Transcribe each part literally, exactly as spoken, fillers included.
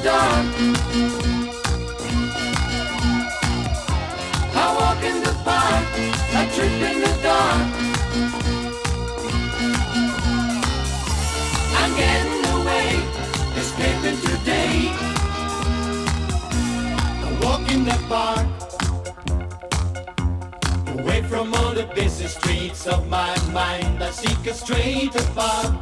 dark. I walk in the park, I trip in the dark. I'm getting away, escaping today. I walk in the park, away from all the busy streets of my mind. I seek a straighter path,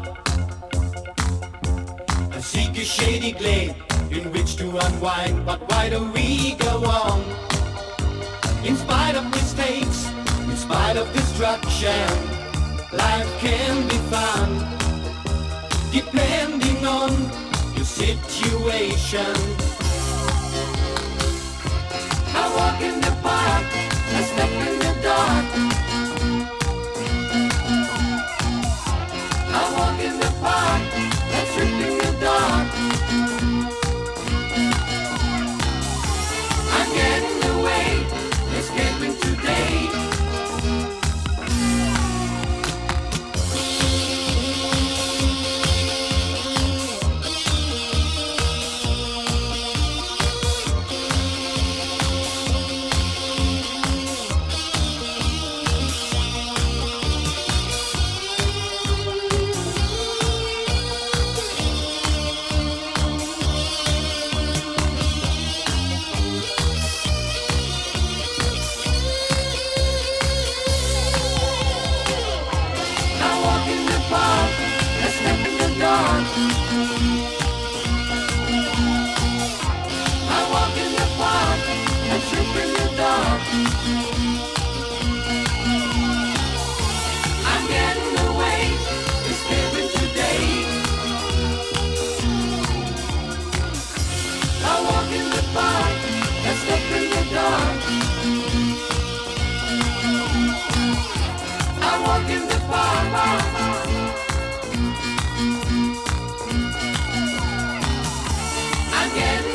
I seek a shady glade in which to unwind. But why do we go on? In spite of mistakes, in spite of destruction, life can be found, depending on your situation. I walk in the park, I step in the dark. I walk in the park, I trip in the dark. I'm getting away, escaping today. Again.